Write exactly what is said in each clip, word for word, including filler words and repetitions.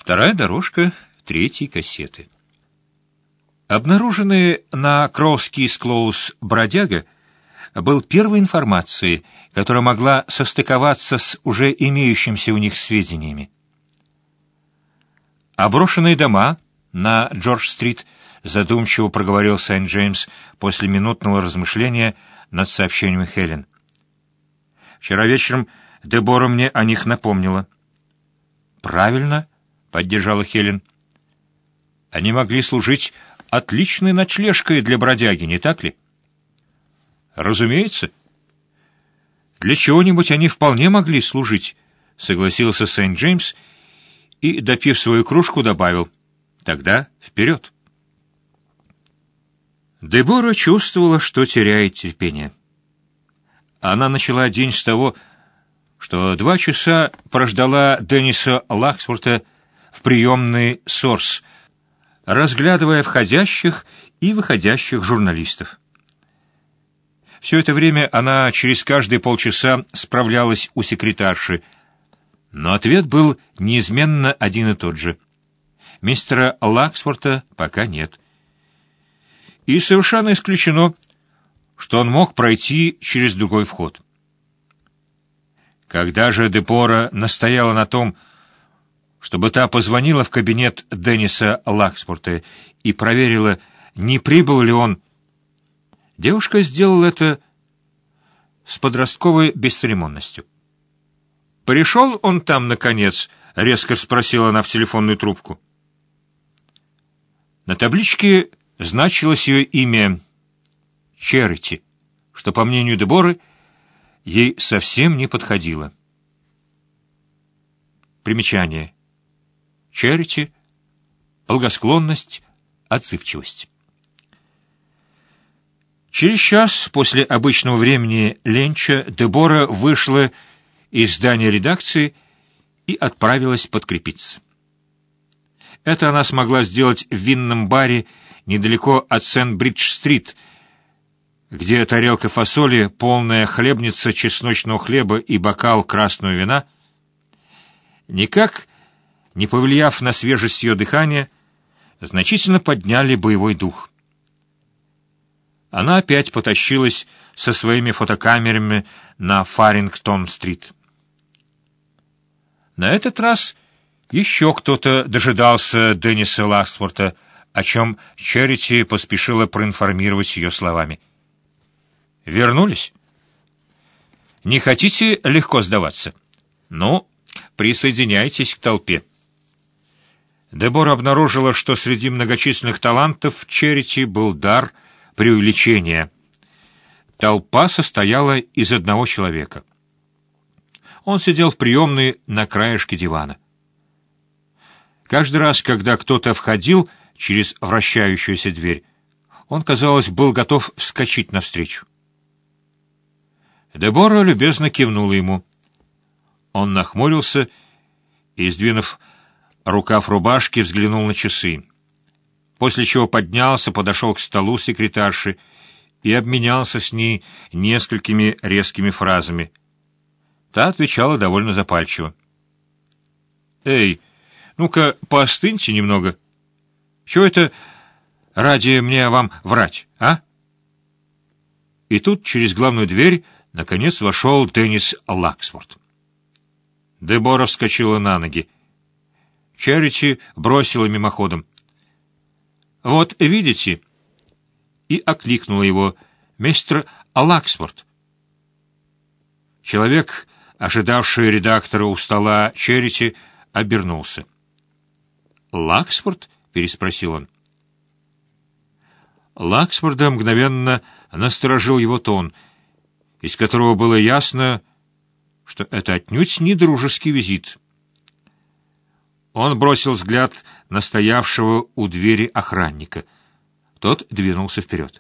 Вторая дорожка третьей кассеты. Обнаруженный на Кроускис-Клоуз бродяга был первой информацией, которая могла состыковаться с уже имеющимися у них сведениями. «Оброшенные дома на Джордж-стрит», — задумчиво проговорил Сент-Джеймс после минутного размышления над сообщением Хелен. «Вчера вечером Дебора мне о них напомнила». «Правильно», — поддержала Хелен. «Они могли служить отличной ночлежкой для бродяги, не так ли?» «Разумеется. Для чего-нибудь они вполне могли служить», — согласился Сент-Джеймс и, допив свою кружку, добавил: «Тогда вперед». Дебора чувствовала, что теряет терпение. Она начала день с того, что два часа прождала Денниса Лаксворта в приемной Сорс, разглядывая входящих и выходящих журналистов. Все это время она через каждые полчаса справлялась у секретарши, но ответ был неизменно один и тот же. Мистера Лаксворта пока нет. И совершенно исключено, что он мог пройти через другой вход. Когда же Дебора настояла на том, чтобы та позвонила в кабинет Денниса Лаксворта и проверила, не прибыл ли он, девушка сделала это с подростковой бесцеремонностью. «Пришел он там, наконец?» — резко спросила она в телефонную трубку. На табличке значилось ее имя — Черити, что, по мнению Деборы, ей совсем не подходило. Примечание. Черити — благосклонность, отзывчивость. Через час после обычного времени ленча Дебора вышла из здания редакции и отправилась подкрепиться. Это она смогла сделать в винном баре недалеко от Сент-Бридж-стрит, где тарелка фасоли, полная хлебница чесночного хлеба и бокал красного вина, никак не повлияв на свежесть ее дыхания, значительно подняли боевой дух. Она опять потащилась со своими фотокамерами на Фарингтон-стрит. На этот раз еще кто-то дожидался Денниса Лаксворта, о чем Черити поспешила проинформировать ее словами. «Вернулись? Не хотите легко сдаваться? Ну, присоединяйтесь к толпе». Дебора обнаружила, что среди многочисленных талантов Черити был дар преувеличения. Толпа состояла из одного человека. Он сидел в приемной на краешке дивана. Каждый раз, когда кто-то входил через вращающуюся дверь, он, казалось, был готов вскочить навстречу. Дебора любезно кивнула ему. Он нахмурился и, сдвинув рукав рубашки, взглянул на часы, после чего поднялся, подошел к столу секретарши и обменялся с ней несколькими резкими фразами. Та отвечала довольно запальчиво. «Эй, ну-ка, поостыньте немного. Чего это ради мне вам врать, а?» И тут через главную дверь наконец вошел Деннис Лаксворт. Дебора вскочила на ноги. Черити бросила мимоходом: «Вот видите?» и окликнула его: «Мистер Лаксворт». Человек, ожидавший редактора у стола Черити, обернулся. «Лаксворт?» — переспросил он. Лаксворда мгновенно насторожил его тон, из которого было ясно, что это отнюдь не дружеский визит. Он бросил взгляд на стоявшего у двери охранника. Тот двинулся вперед.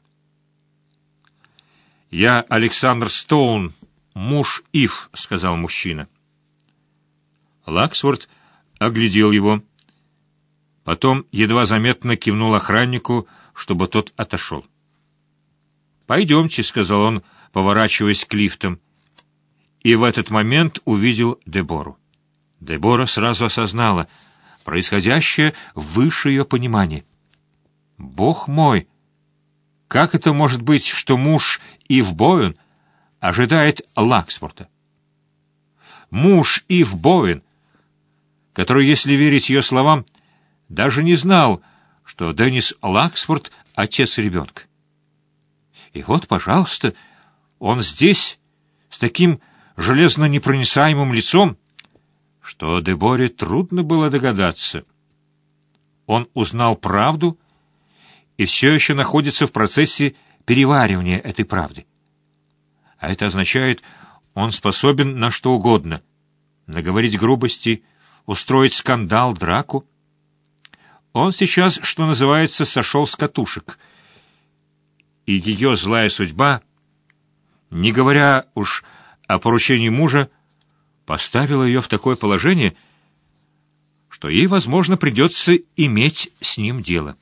«Я Александр Стоун, муж Ив», — сказал мужчина. Лаксворт оглядел его. Потом едва заметно кивнул охраннику, чтобы тот отошел. «Пойдемте», — сказал он, поворачиваясь к лифтам. И в этот момент увидел Дебору. Дебора сразу осознала: происходящее выше ее понимания. Бог мой! Как это может быть, что муж Ив Боуэн ожидает Лаксворта? Муж Ив Боуэн, который, если верить ее словам, даже не знал, что Деннис Лаксворт — отец ребенка. И вот, пожалуйста, он здесь, с таким железно непроницаемым лицом, что Деборе трудно было догадаться. Он узнал правду и все еще находится в процессе переваривания этой правды. А это означает, он способен на что угодно — наговорить грубости, устроить скандал, драку. Он сейчас, что называется, сошел с катушек, и ее злая судьба, не говоря уж о поручении мужа, поставила ее в такое положение, что ей, возможно, придется иметь с ним дело.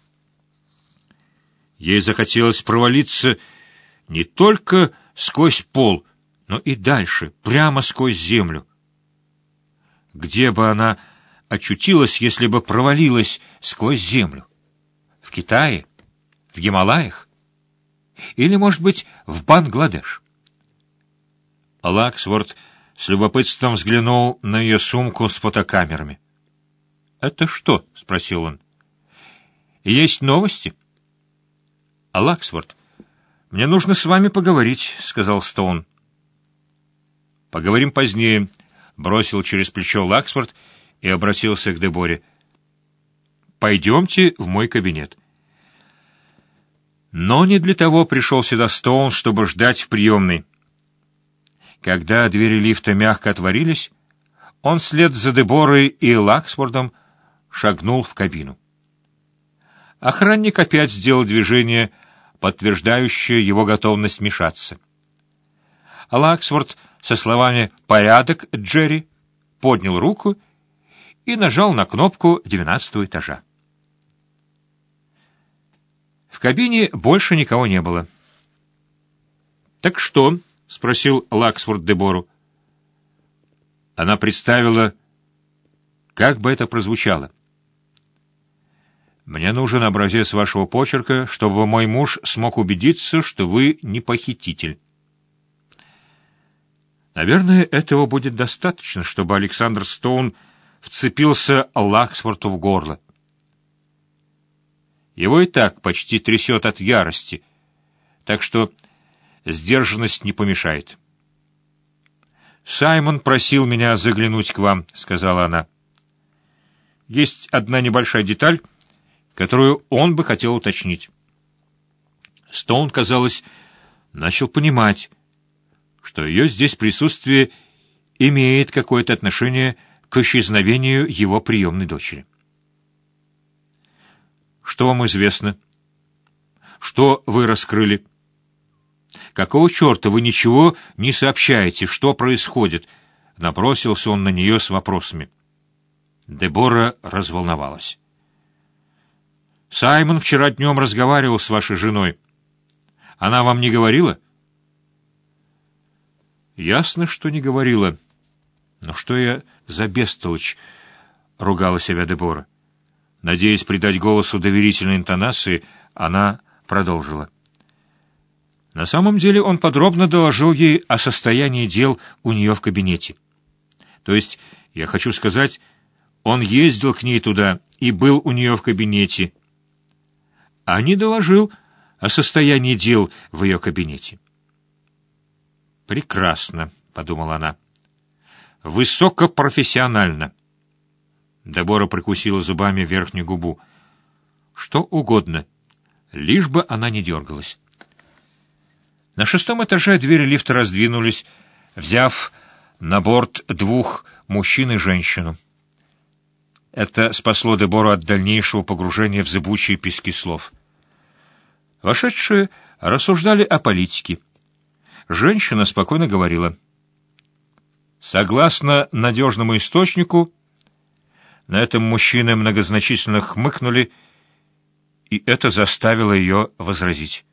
Ей захотелось провалиться не только сквозь пол, но и дальше, прямо сквозь землю. Где бы она очутилась, если бы провалилась сквозь землю? В Китае? В Гималаях? Или, может быть, в Бангладеш? Лаксворт с любопытством взглянул на ее сумку с фотокамерами. «Это что?» — спросил он. «Есть новости?» «Лаксворт, мне нужно с вами поговорить», — сказал Стоун. «Поговорим позднее», — бросил через плечо Лаксворт и обратился к Деборе. «Пойдемте в мой кабинет». Но не для того пришел сюда Стоун, чтобы ждать в приемной. Когда двери лифта мягко отворились, он вслед за Деборой и Лаксвордом шагнул в кабину. Охранник опять сделал движение, подтверждающее его готовность вмешаться. Лаксворд со словами «Порядок, Джерри» поднял руку и нажал на кнопку двенадцатого этажа. В кабине больше никого не было. «Так что?» — спросил Лаксворд Дебору. Она представила, как бы это прозвучало. «Мне нужен образец вашего почерка, чтобы мой муж смог убедиться, что вы не похититель». Наверное, этого будет достаточно, чтобы Александр Стоун вцепился Лаксворту в горло. Его и так почти трясет от ярости, так что сдержанность не помешает. «Саймон просил меня заглянуть к вам», — сказала она. «Есть одна небольшая деталь, которую он бы хотел уточнить». Стоун, казалось, начал понимать, что ее здесь присутствие имеет какое-то отношение к исчезновению его приемной дочери. «Что вам известно? Что вы раскрыли? Какого черта вы ничего не сообщаете? Что происходит?» Набросился он на нее с вопросами. Дебора разволновалась. «Саймон вчера днем разговаривал с вашей женой. Она вам не говорила?» «Ясно, что не говорила. Но что я за бестолочь?» — ругала себя Дебора. Надеясь придать голосу доверительной интонации, она продолжила. На самом деле он подробно доложил ей о состоянии дел у нее в кабинете. То есть, я хочу сказать, он ездил к ней туда и был у нее в кабинете, а не доложил о состоянии дел в ее кабинете. «Прекрасно», — подумала она. «Высокопрофессионально». Дебора прикусила зубами верхнюю губу. Что угодно, лишь бы она не дергалась. На шестом этаже двери лифта раздвинулись, взяв на борт двух мужчин и женщину. Это спасло Дебору от дальнейшего погружения в зыбучие пески слов. Вошедшие рассуждали о политике. Женщина спокойно говорила. Согласно надежному источнику, на этом мужчины многозначительно хмыкнули, и это заставило ее возразить.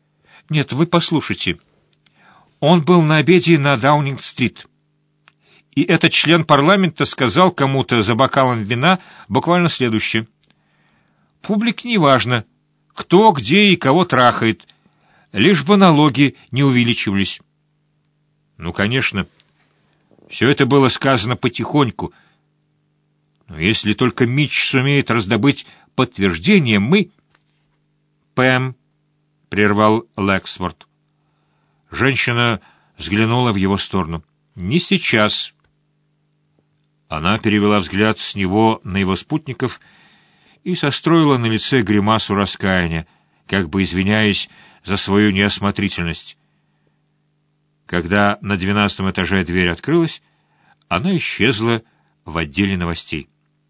«Нет, вы послушайте. Он был на обеде на Даунинг-стрит. И этот член парламента сказал кому-то за бокалом вина буквально следующее. «Публике не важно, кто, где и кого трахает, лишь бы налоги не увеличивались». Ну, конечно, все это было сказано потихоньку. Но если только Митч сумеет раздобыть подтверждение, мы... «Пэм», — прервал Лэксворт. Женщина взглянула в его сторону. «Не сейчас». Она перевела взгляд с него на его спутников и состроила на лице гримасу раскаяния, как бы извиняясь за свою неосмотрительность. Когда на двенадцатом этаже дверь открылась, она исчезла в отделе новостей.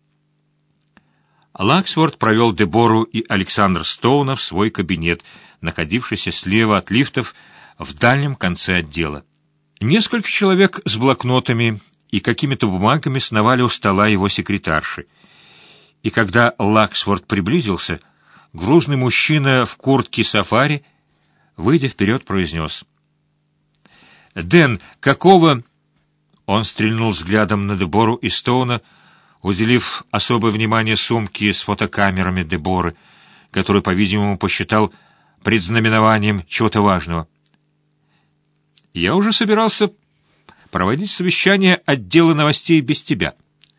Лаксворт провел Дебору и Александра Стоуна в свой кабинет, находившийся слева от лифтов в дальнем конце отдела. Несколько человек с блокнотами и какими-то бумагами сновали у стола его секретарши. И когда Лаксворт приблизился, грузный мужчина в куртке сафари, выйдя вперед, произнес: «Дэн, какого...» Он стрельнул взглядом на Дебору и Стоуна, уделив особое внимание сумке с фотокамерами Деборы, которую, по-видимому, посчитал предзнаменованием чего-то важного. «Я уже собирался проводить совещание отдела новостей без тебя».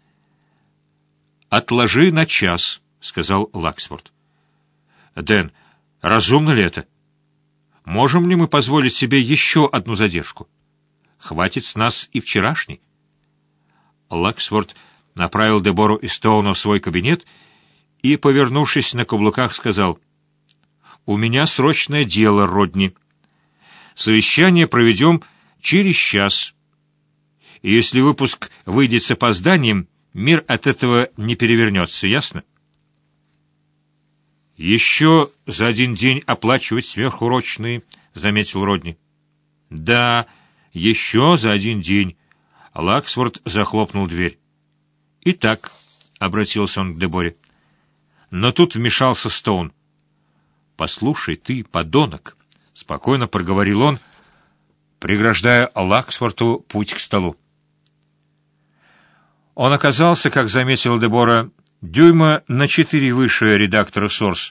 «Отложи на час», — сказал Лаксворт. «Дэн, разумно ли это? Можем ли мы позволить себе еще одну задержку? Хватит с нас и вчерашней». Лаксворт направил Дебору и Стоуна в свой кабинет и, повернувшись на каблуках, сказал: «У меня срочное дело, Родни. Совещание проведем через час. И если выпуск выйдет с опозданием, мир от этого не перевернется, ясно?» «Еще за один день оплачивать сверхурочные», — заметил Родни. «Да, еще за один день». Лаксворт захлопнул дверь. «Итак», — обратился он к Деборе. Но тут вмешался Стоун. «Послушай ты, подонок», — спокойно проговорил он, преграждая Лаксворту путь к столу. Он оказался, как заметила Дебора, дюйма на четыре выше редактора «Сорс».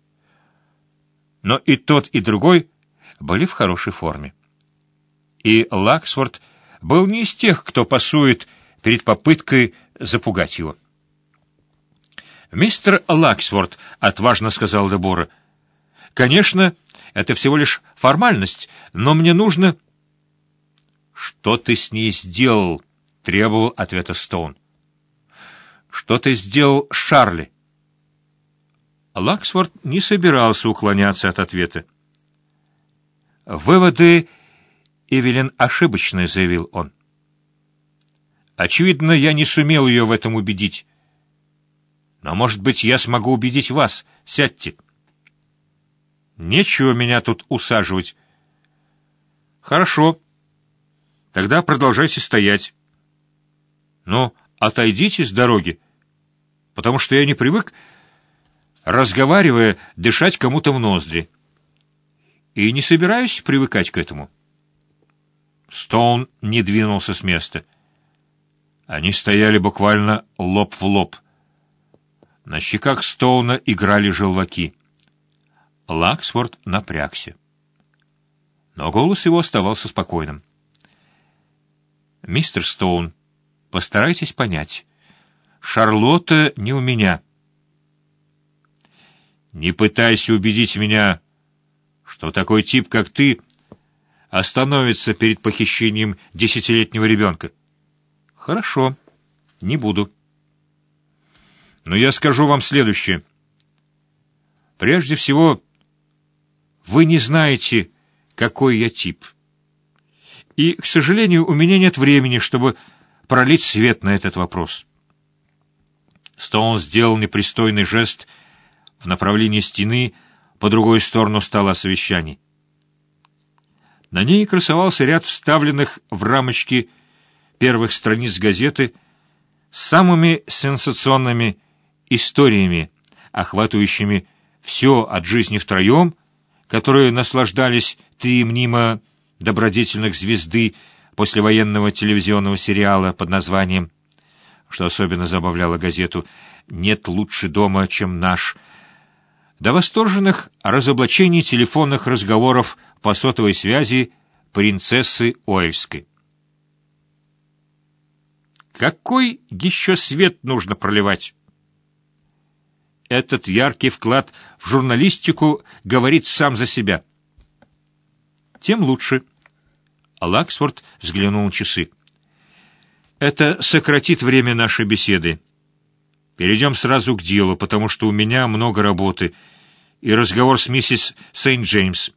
Но и тот, и другой были в хорошей форме. И Лаксворт был не из тех, кто пасует перед попыткой запугать его. «Мистер Лаксворт», — отважно сказал Дебора, — «конечно, это всего лишь формальность, но мне нужно...» «Что ты с ней сделал?» — требовал ответа Стоун. «Что ты сделал с Шарли?» Лаксворт не собирался уклоняться от ответа. «Выводы Эвелин ошибочные», — заявил он. «Очевидно, я не сумел ее в этом убедить. Но, может быть, я смогу убедить вас. Сядьте». «Нечего меня тут усаживать». «Хорошо. Тогда продолжайте стоять. Но отойдите с дороги, потому что я не привык, разговаривая, дышать кому-то в ноздри. И не собираюсь привыкать к этому». Стоун не двинулся с места. Они стояли буквально лоб в лоб. На щеках Стоуна играли желваки. Лаксворт напрягся. Но голос его оставался спокойным. «Мистер Стоун, постарайтесь понять. Шарлотта не у меня». «Не пытайся убедить меня, что такой тип, как ты, остановится перед похищением десятилетнего ребенка». «Хорошо, не буду. Но я скажу вам следующее. Прежде всего, вы не знаете, какой я тип. И, к сожалению, у меня нет времени, чтобы пролить свет на этот вопрос». Стоун сделал непристойный жест в направлении стены по другую сторону стола совещаний. На ней красовался ряд вставленных в рамочки первых страниц газеты с самыми сенсационными историями, охватывающими все от жизни втроем, которые наслаждались три мнимо добродетельных звезды послевоенного телевизионного сериала под названием, что особенно забавляло газету, «Нет лучше дома, чем наш», до восторженных разоблачений телефонных разговоров по сотовой связи принцессы Уэльской. Какой еще свет нужно проливать? Этот яркий вклад в журналистику говорит сам за себя. Тем лучше. Лаксфорд взглянул на часы. Это сократит время нашей беседы. Перейдем сразу к делу, потому что у меня много работы, и разговор с миссис Сент-Джеймс.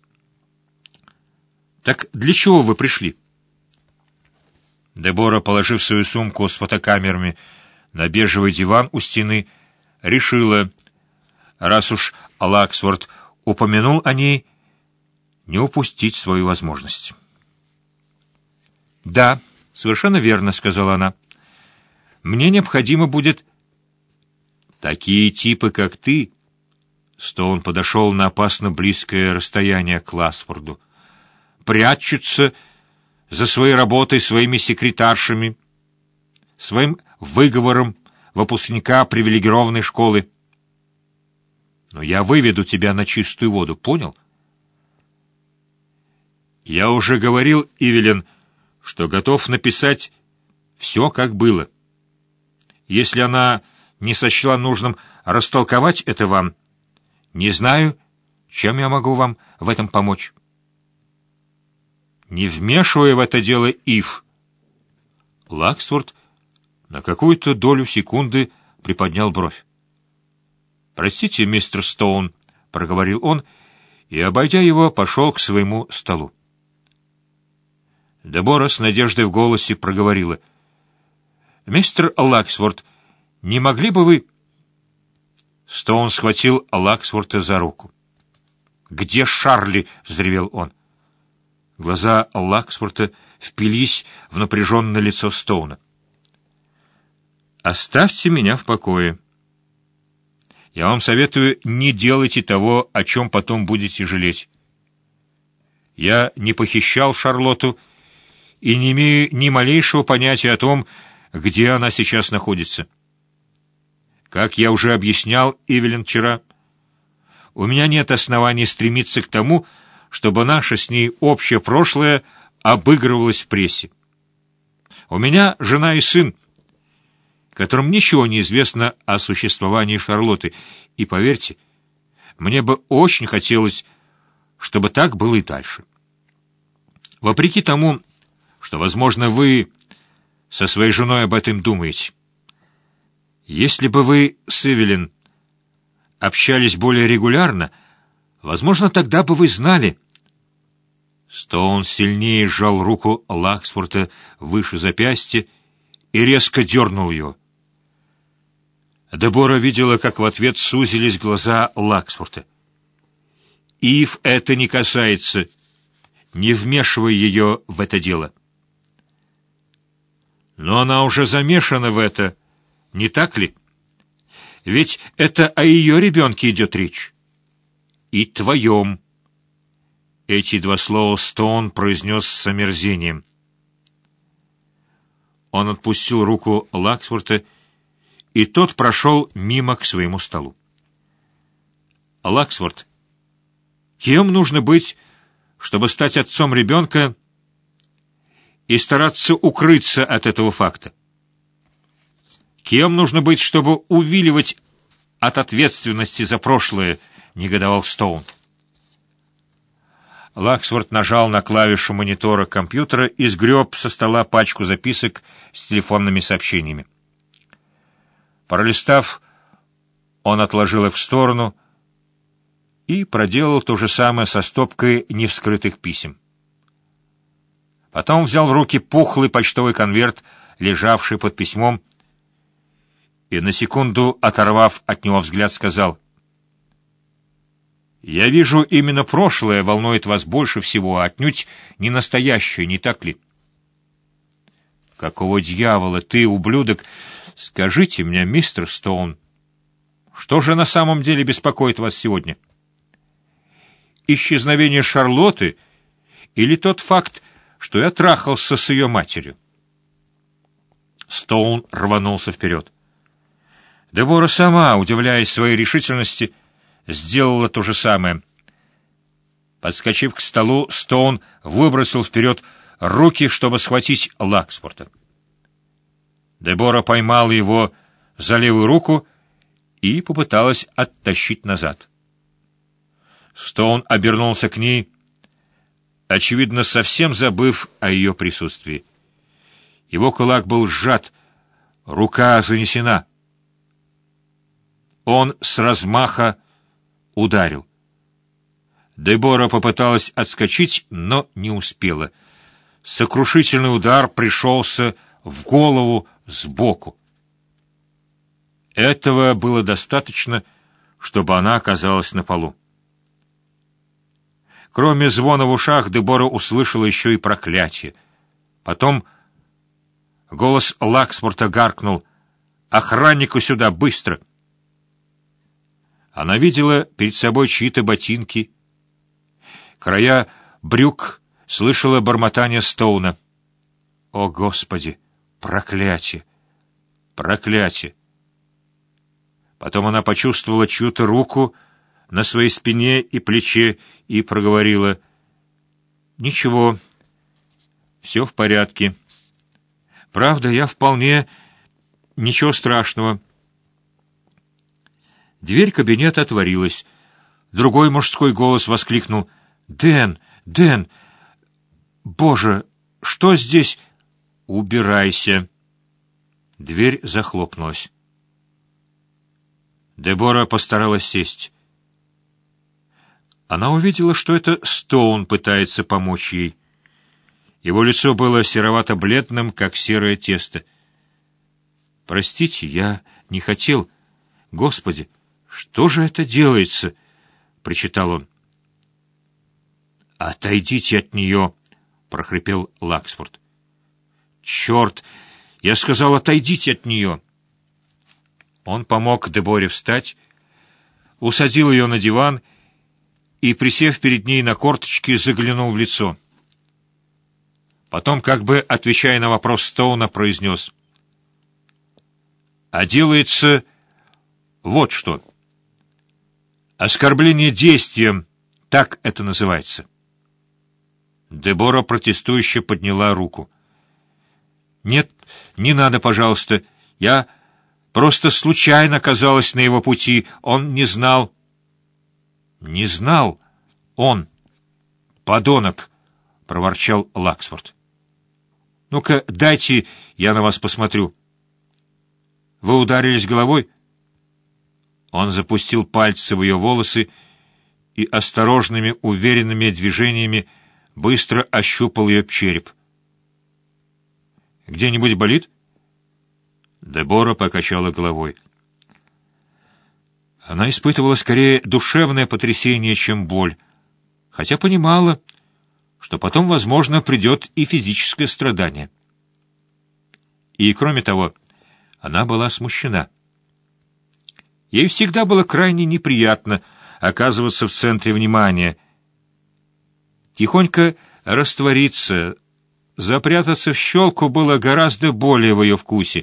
Так для чего вы пришли? Дебора, положив свою сумку с фотокамерами на бежевый диван у стены, решила, раз уж Лаксфорд упомянул о ней, не упустить свою возможность. «Да, совершенно верно», — сказала она. «Мне необходимо будет...» «Такие типы, как ты...» Стоун подошел на опасно близкое расстояние к Лаксфорду. «Прячутся за своей работой, своими секретаршами, своим выговором выпускника привилегированной школы. Но я выведу тебя на чистую воду, понял?» «Я уже говорил, Ивелин, что готов написать все, как было. Если она не сочла нужным растолковать это вам, не знаю, чем я могу вам в этом помочь». «Не вмешивая в это дело, Ив». Лаксфорд на какую-то долю секунды приподнял бровь. «Простите, мистер Стоун», — проговорил он, и, обойдя его, пошел к своему столу. Дебора с надеждой в голосе проговорила. «Мистер Лаксфорд, не могли бы вы...» Стоун схватил Лаксфорда за руку. «Где Шарли?» — взревел он. Глаза Лаксфорда впились в напряженное лицо Стоуна. «Оставьте меня в покое. Я вам советую, не делайте того, о чем потом будете жалеть. Я не похищал Шарлотту и не имею ни малейшего понятия о том, где она сейчас находится. Как я уже объяснял Ивелин вчера, у меня нет оснований стремиться к тому, чтобы наше с ней общее прошлое обыгрывалось в прессе. У меня жена и сын, которым ничего не известно о существовании Шарлотты, и, поверьте, мне бы очень хотелось, чтобы так было и дальше. Вопреки тому, что, возможно, вы со своей женой об этом думаете. Если бы вы с Эвелин общались более регулярно, возможно, тогда бы вы знали...» Стоун сильнее сжал руку Лаксфорда выше запястья и резко дернул ее. Дебора видела, как в ответ сузились глаза Лаксфорда. «Ив это не касается. Не вмешивай ее в это дело». «Но она уже замешана в это, не так ли? Ведь это о ее ребенке идет речь. И твоем». Эти два слова Стоун произнес с омерзением. Он отпустил руку Лаксфорда, и тот прошел мимо к своему столу. «Лаксфорд, кем нужно быть, чтобы стать отцом ребенка и стараться укрыться от этого факта? Кем нужно быть, чтобы увиливать от ответственности за прошлое?» — негодовал Стоун. Лаксфорд нажал на клавишу монитора компьютера и сгреб со стола пачку записок с телефонными сообщениями. Пролистав, он отложил их в сторону и проделал то же самое со стопкой невскрытых писем. Потом взял в руки пухлый почтовый конверт, лежавший под письмом, и на секунду, оторвав от него взгляд, сказал: «Я вижу, именно прошлое волнует вас больше всего, а отнюдь не настоящее, не так ли?» «Какого дьявола ты, ублюдок? Скажите мне, мистер Стоун, что же на самом деле беспокоит вас сегодня? Исчезновение Шарлотты или тот факт, что я трахался с ее матерью. Стоун рванулся вперед. Дебора сама, удивляясь своей решительности, сделала то же самое. Подскочив к столу, Стоун выбросил вперед руки, чтобы схватить Лакспорта. Дебора поймала его за левую руку и попыталась оттащить назад. Стоун обернулся к ней, очевидно, совсем забыв о ее присутствии. Его кулак был сжат, рука занесена. Он с размаха ударил. Дебора попыталась отскочить, но не успела. Сокрушительный удар пришелся в голову сбоку. Этого было достаточно, чтобы она оказалась на полу. Кроме звона в ушах, Дебора услышала еще и проклятие. Потом голос Лакспорта гаркнул: «Охраннику сюда, быстро!» Она видела перед собой чьи-то ботинки. Края брюк слышала бормотание Стоуна. «О, Господи! Проклятие! Проклятие!» Потом она почувствовала чью-то руку на своей спине и плече и проговорила: «Ничего, все в порядке. Правда, я вполне... Ничего страшного». Дверь кабинета отворилась. Другой мужской голос воскликнул: «Дэн! Дэн! Боже, что здесь?» «Убирайся!» Дверь захлопнулась. Дебора постаралась сесть. Она увидела, что это Стоун пытается помочь ей. Его лицо было серовато-бледным, как серое тесто. «Простите, я не хотел. Господи, что же это делается?» — причитал он. «Отойдите от нее!» — прохрипел Лакспорт. «Черт! Я сказал, отойдите от нее!» Он помог Деборе встать, усадил ее на диван и, присев перед ней на корточки, заглянул в лицо. Потом, как бы отвечая на вопрос Стоуна, произнес: «А делается вот что. Оскорбление действием, так это называется». Дебора протестующе подняла руку. «Нет, не надо, пожалуйста. Я просто случайно оказалась на его пути. Он не знал». «Не знал? Он? Подонок!» — проворчал Лаксфорд. «Ну-ка, дайте, я на вас посмотрю. Вы ударились головой?» Он запустил пальцы в ее волосы и осторожными, уверенными движениями быстро ощупал ее череп. «Где-нибудь болит?» Дебора покачала головой. Она испытывала скорее душевное потрясение, чем боль, хотя понимала, что потом, возможно, придет и физическое страдание. И, кроме того, она была смущена. Ей всегда было крайне неприятно оказываться в центре внимания, тихонько раствориться, запрятаться в щелку было гораздо более в ее вкусе,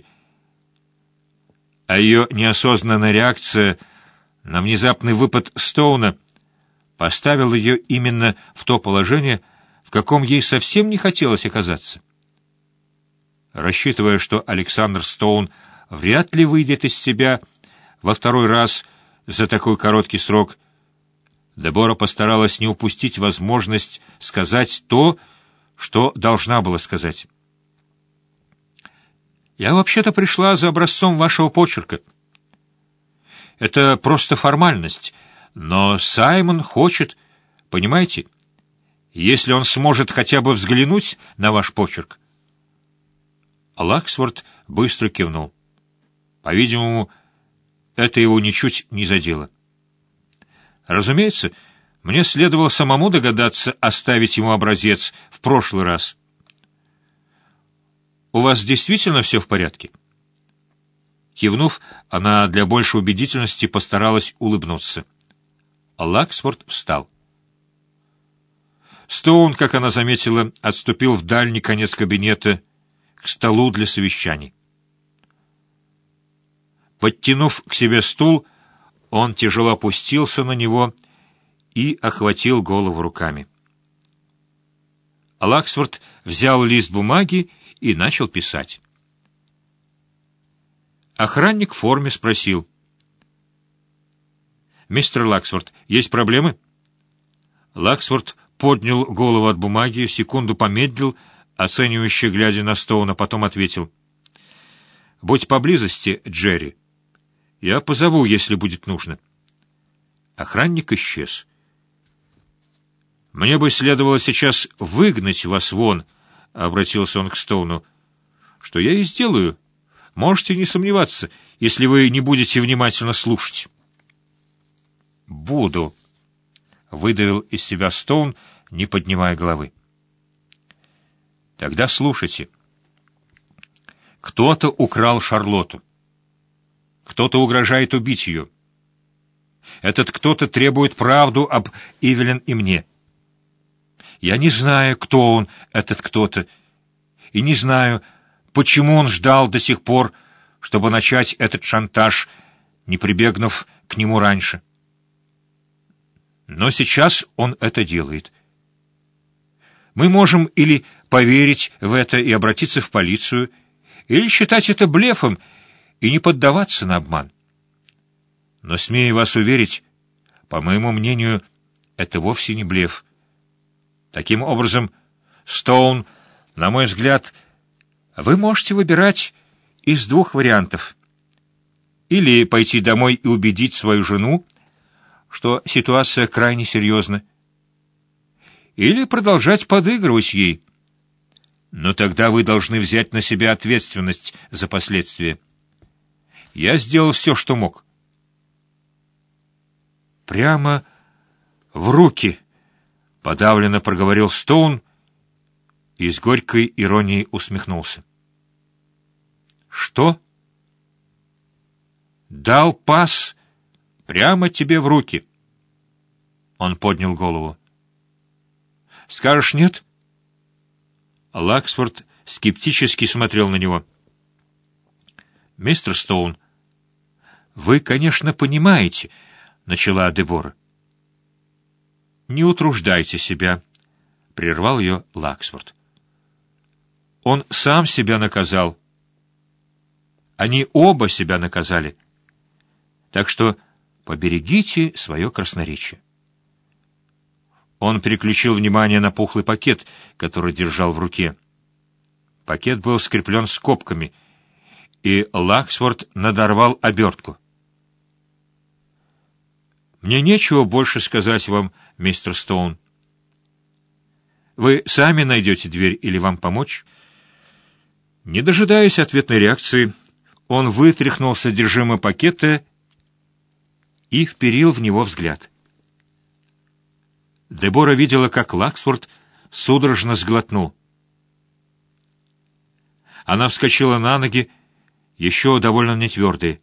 а ее неосознанная реакция на внезапный выпад Стоуна поставила ее именно в то положение, в каком ей совсем не хотелось оказаться. Рассчитывая, что Александр Стоун вряд ли выйдет из себя во второй раз за такой короткий срок, Дебора постаралась не упустить возможность сказать то, что должна была сказать. «Я вообще-то пришла за образцом вашего почерка. Это просто формальность, но Саймон хочет, понимаете, если он сможет хотя бы взглянуть на ваш почерк». Лаксфорд быстро кивнул. По-видимому, это его ничуть не задело. «Разумеется, мне следовало самому догадаться оставить ему образец в прошлый раз. У вас действительно все в порядке?» Кивнув, она для большей убедительности постаралась улыбнуться. Лаксфорд встал. Стоун, как она заметила, отступил в дальний конец кабинета к столу для совещаний. Подтянув к себе стул, он тяжело опустился на него и охватил голову руками. Лаксворт взял лист бумаги и начал писать. Охранник в форме спросил: «Мистер Лаксворт, есть проблемы?» Лаксворт поднял голову от бумаги, секунду помедлил, оценивающе глядя на Стоуна, потом ответил: «Будь поблизости, Джерри. Я позову, если будет нужно». Охранник исчез. «Мне бы следовало сейчас выгнать вас вон», — обратился он к Стоуну, — «что я и сделаю. Можете не сомневаться, если вы не будете внимательно слушать». «Буду», — выдавил из себя Стоун, не поднимая головы. «Тогда слушайте. Кто-то украл Шарлотту. Кто-то угрожает убить ее. Этот кто-то требует правду об Ивелин и мне. Я не знаю, кто он, этот кто-то, и не знаю, почему он ждал до сих пор, чтобы начать этот шантаж, не прибегнув к нему раньше. Но сейчас он это делает. Мы можем или поверить в это и обратиться в полицию, или считать это блефом и не поддаваться на обман. Но, смею вас уверить, по моему мнению, это вовсе не блеф. Таким образом, Стоун, на мой взгляд, вы можете выбирать из двух вариантов. Или пойти домой и убедить свою жену, что ситуация крайне серьезна, или продолжать подыгрывать ей. Но тогда вы должны взять на себя ответственность за последствия. Я сделал все, что мог. Прямо в руки, — подавленно проговорил Стоун и с горькой иронией усмехнулся. Что? Дал пас прямо тебе в руки. Он поднял голову. Скажешь нет? Лаксфорд скептически смотрел на него. Мистер Стоун, вы, конечно, понимаете, — начала Дебора. Не утруждайте себя, — прервал ее Лаксфорд. Он сам себя наказал. Они оба себя наказали. Так что поберегите свое красноречие. Он переключил внимание на пухлый пакет, который держал в руке. Пакет был скреплен скобками, и Лаксфорд надорвал обертку. «Мне нечего больше сказать вам, мистер Стоун. Вы сами найдете дверь или вам помочь?» Не дожидаясь ответной реакции, он вытряхнул содержимое пакета и вперил в него взгляд. Дебора видела, как Лаксфорд судорожно сглотнул. Она вскочила на ноги, еще довольно нетвердые.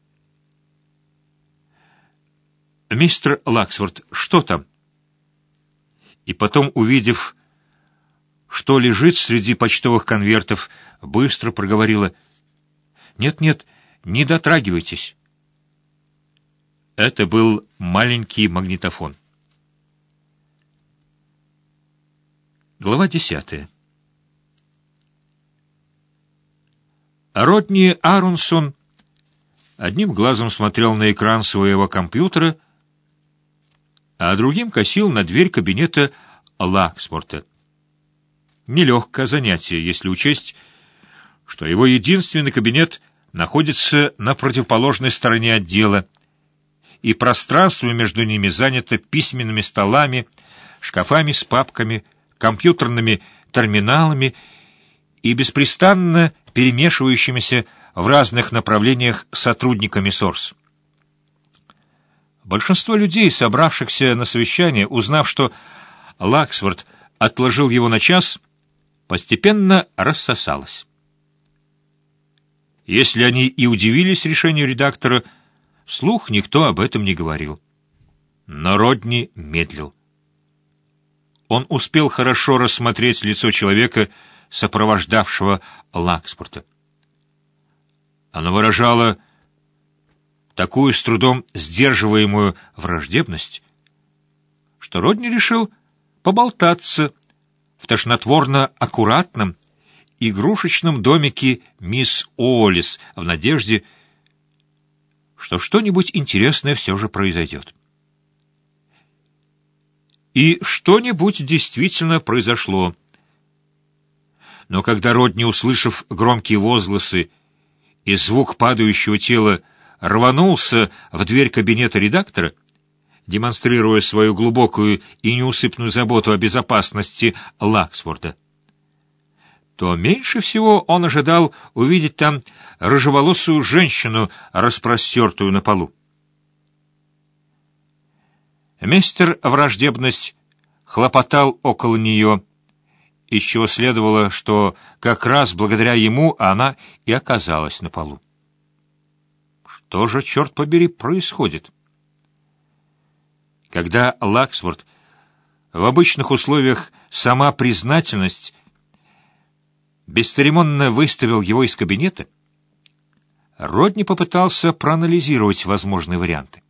«Мистер Лаксфорд, что там?» И потом, увидев, что лежит среди почтовых конвертов, быстро проговорила: «Нет-нет, не дотрагивайтесь». Это был маленький магнитофон. Глава десятая. Родни Аронсон одним глазом смотрел на экран своего компьютера, а другим косил на дверь кабинета Лаксфорда. Нелегкое занятие, если учесть, что его единственный кабинет находится на противоположной стороне отдела, и пространство между ними занято письменными столами, шкафами с папками, компьютерными терминалами и беспрестанно перемешивающимися в разных направлениях сотрудниками Сорс. Большинство людей, собравшихся на совещание, узнав, что Лаксфорд отложил его на час, постепенно рассосалось. Если они и удивились решению редактора, вслух никто об этом не говорил. Но Родни медлил. он успел хорошо рассмотреть лицо человека, сопровождавшего Лакспорта. Оно выражало такую с трудом сдерживаемую враждебность, что Родни решил поболтаться в тошнотворно-аккуратном игрушечном домике мисс Уоллес в надежде, что что-нибудь интересное все же произойдет. И что-нибудь действительно произошло. Но когда Родни, услышав громкие возгласы и звук падающего тела, рванулся в дверь кабинета редактора, демонстрируя свою глубокую и неусыпную заботу о безопасности Лаксфорда, то меньше всего он ожидал увидеть там рыжеволосую женщину, распростертую на полу. Мистер Враждебность хлопотал около нее, из чего следовало, что как раз благодаря ему она и оказалась на полу. Что же, черт побери, происходит? Когда Лаксфорд в обычных условиях сама признательность бесцеремонно выставил его из кабинета, Родни попытался проанализировать возможные варианты.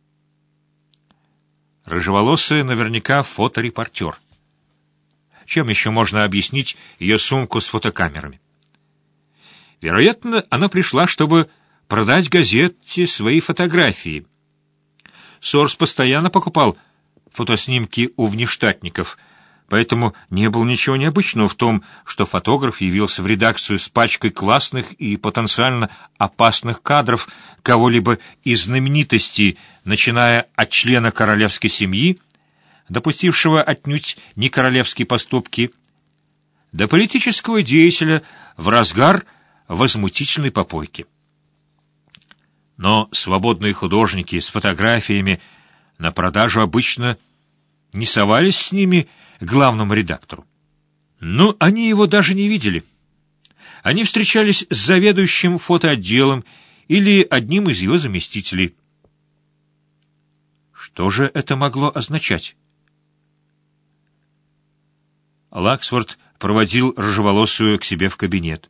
Рыжеволосая наверняка фоторепортер. Чем еще можно объяснить ее сумку с фотокамерами? Вероятно, она пришла, чтобы продать газете свои фотографии. Сорс постоянно покупал фотоснимки у внештатников, поэтому не было ничего необычного в том, что фотограф явился в редакцию с пачкой классных и потенциально опасных кадров кого-либо из знаменитостей, начиная от члена королевской семьи, допустившего отнюдь не королевские поступки, до политического деятеля в разгар возмутительной попойки. Но свободные художники с фотографиями на продажу обычно не совались с ними к главному редактору. Но они его даже не видели. Они встречались с заведующим фотоотделом или одним из его заместителей. Что же это могло означать? Лаксфорд проводил рыжеволосую к себе в кабинет.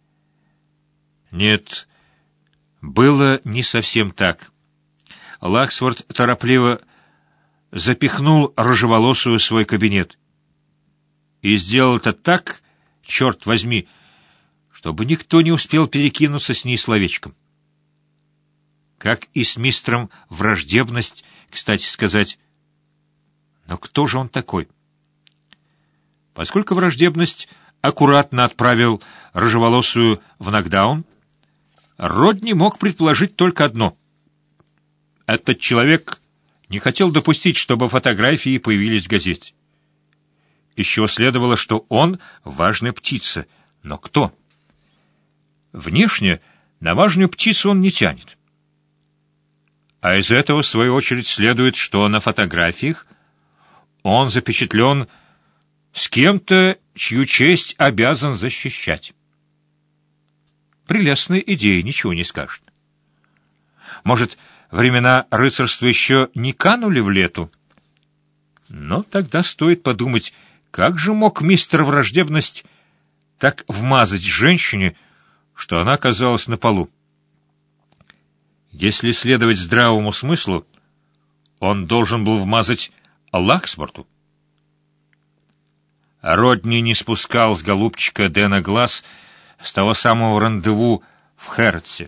Нет, было не совсем так. Лаксфорд торопливо запихнул рыжеволосую в свой кабинет. И сделал это так, черт возьми, чтобы никто не успел перекинуться с ней словечком. Как и с мистером Враждебность, кстати сказать. Но кто же он такой? Поскольку Враждебность аккуратно отправил рыжеволосую в нокдаун, Родни мог предположить только одно. Этот человек не хотел допустить, чтобы фотографии появились в газете. Из чего следовало, что он важная птица. Но кто? Внешне на важную птицу он не тянет. А из этого, в свою очередь, следует, что на фотографиях он запечатлен с кем-то, чью честь обязан защищать. Прелестная идея, ничего не скажет. Может, времена рыцарства еще не канули в лету? Но тогда стоит подумать, как же мог мистер Враждебность так вмазать женщине, что она оказалась на полу? Если следовать здравому смыслу, он должен был вмазать Лаксфорду. Родни не спускал с голубчика Дэна глаз с того самого рандеву в Хэрротсе.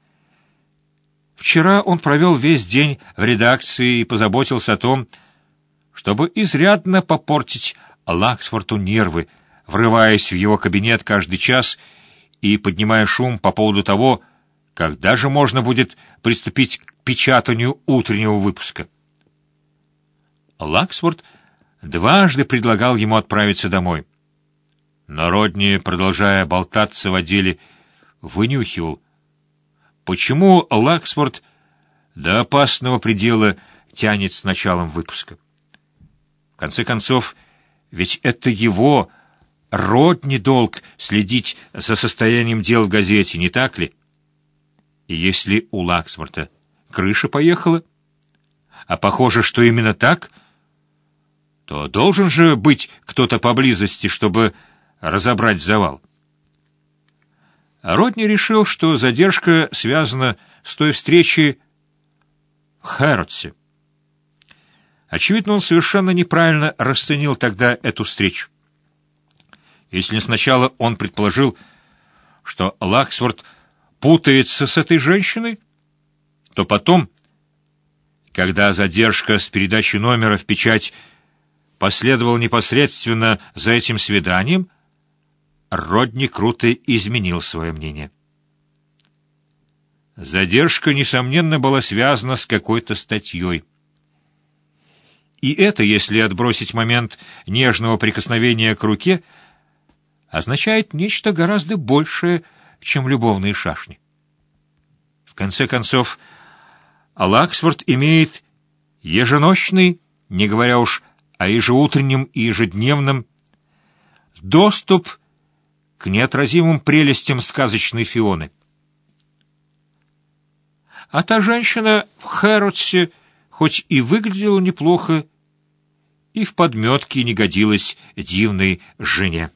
Вчера он провел весь день в редакции и позаботился о том, чтобы изрядно попортить Лаксфорду нервы, врываясь в его кабинет каждый час и поднимая шум по поводу того, когда же можно будет приступить к печатанию утреннего выпуска. Лаксфорд дважды предлагал ему отправиться домой. Но Родни, продолжая болтаться в отделе, вынюхивал, почему Лаксфорд до опасного предела тянет с началом выпуска. В конце концов, ведь это его, Родни, долг следить за состоянием дел в газете, не так ли? И если у Лаксфорда крыша поехала, а похоже, что именно так, то должен же быть кто-то поблизости, чтобы разобрать завал. Родни решил, что задержка связана с той встречей в Хэрротсе. Очевидно, он совершенно неправильно расценил тогда эту встречу. Если сначала он предположил, что Лаксворт путается с этой женщиной, то потом, когда задержка с передачей номера в печать последовала непосредственно за этим свиданием, Родни круто изменил свое мнение. Задержка, несомненно, была связана с какой-то статьей. И это, если отбросить момент нежного прикосновения к руке, означает нечто гораздо большее, чем любовные шашни. В конце концов, Лаксворт имеет еженочный, не говоря уж о ежеутреннем и ежедневном, доступ к неотразимым прелестям сказочной Фионы. А та женщина в Хэрротсе хоть и выглядела неплохо, и в подметке не годилась дивной жене.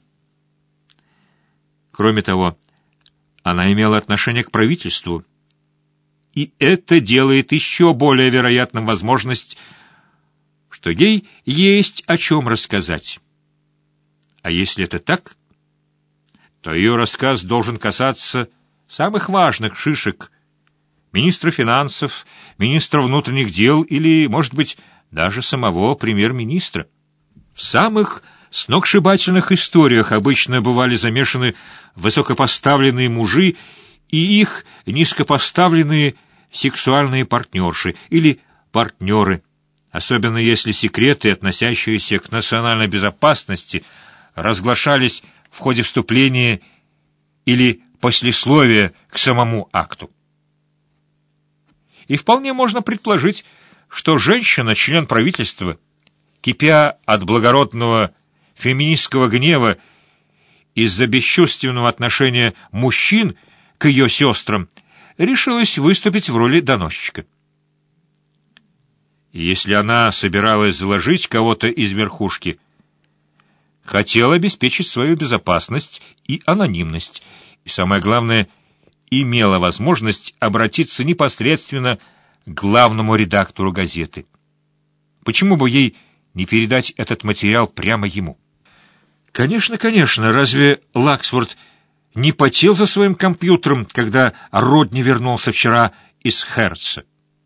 Кроме того, она имела отношение к правительству, и это делает еще более вероятным возможность, что ей есть о чем рассказать. А если это так, то ее рассказ должен касаться самых важных шишек: министра финансов, министра внутренних дел или, может быть, даже самого премьер-министра. В самых сногсшибательных историях обычно бывали замешаны высокопоставленные мужи и их низкопоставленные сексуальные партнерши или партнеры, особенно если секреты, относящиеся к национальной безопасности, разглашались в ходе вступления или послесловия к самому акту. И вполне можно предположить, что женщина, член правительства, кипя от благородного феминистского гнева из-за бесчувственного отношения мужчин к ее сестрам, решилась выступить в роли доносчика. И если она собиралась заложить кого-то из верхушки, хотела обеспечить свою безопасность и анонимность, и, самое главное, имела возможность обратиться непосредственно к главному редактору газеты. Почему бы ей не передать этот материал прямо ему? Конечно, конечно, разве Лаксворт не потел за своим компьютером, когда Родни вернулся вчера из Хэрротса?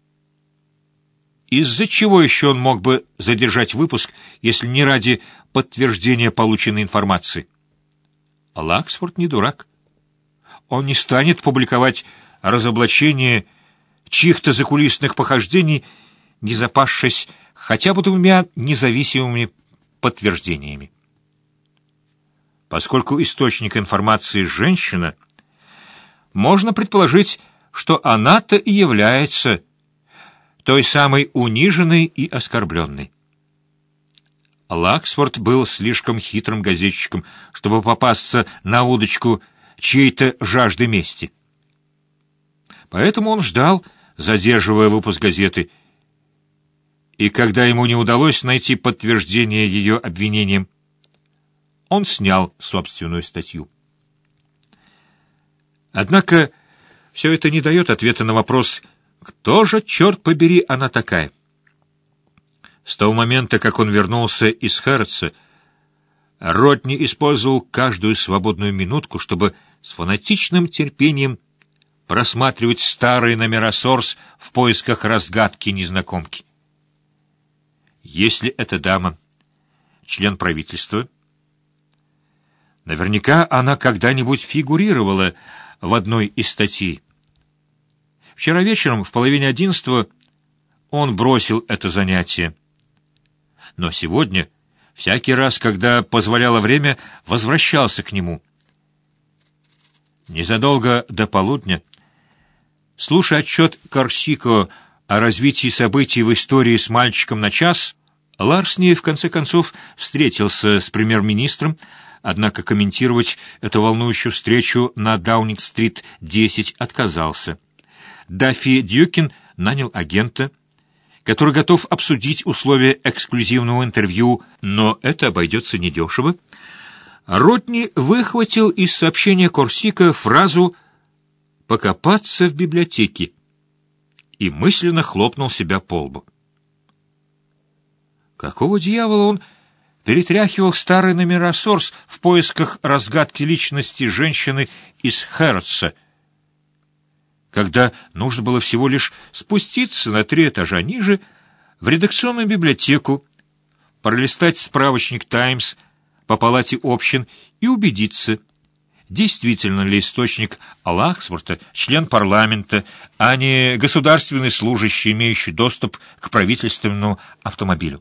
Из-за чего еще он мог бы задержать выпуск, если не ради подтверждения полученной информации? Лаксворт не дурак. Он не станет публиковать разоблачение чьих-то закулисных похождений, не запасшись хотя бы двумя независимыми подтверждениями. Поскольку источник информации — женщина, можно предположить, что она-то и является той самой униженной и оскорбленной. Лаксворт был слишком хитрым газетчиком, чтобы попасться на удочку чьей-то жажды мести. Поэтому он ждал, задерживая выпуск газеты, и когда ему не удалось найти подтверждение ее обвинениям, он снял собственную статью. Однако все это не дает ответа на вопрос, кто же, черт побери, она такая. С того момента, как он вернулся из Хэрротса, Родни использовал каждую свободную минутку, чтобы с фанатичным терпением просматривать старые номера Сорс в поисках разгадки незнакомки. Если эта дама член правительства, наверняка она когда-нибудь фигурировала в одной из статей. Вчера вечером в половине одиннадцатого он бросил это занятие. Но сегодня, всякий раз, когда позволяло время, возвращался к нему. Незадолго до полудня, слушая отчет Корсико о развитии событий в истории с мальчиком на час, Ларсни в конце концов встретился с премьер-министром, однако комментировать эту волнующую встречу на Даунинг-стрит десять отказался. Даффи Дьюкин нанял агента, который готов обсудить условия эксклюзивного интервью, но это обойдется недешево, Родни выхватил из сообщения Корсика фразу «покопаться в библиотеке» и мысленно хлопнул себя по лбу. Какого дьявола он перетряхивал старые номера Сорс в поисках разгадки личности женщины из Хэрротса, когда нужно было всего лишь спуститься на три этажа ниже в редакционную библиотеку, пролистать справочник «Таймс» по палате общин и убедиться, действительно ли источник Лаксворта член парламента, а не государственный служащий, имеющий доступ к правительственному автомобилю.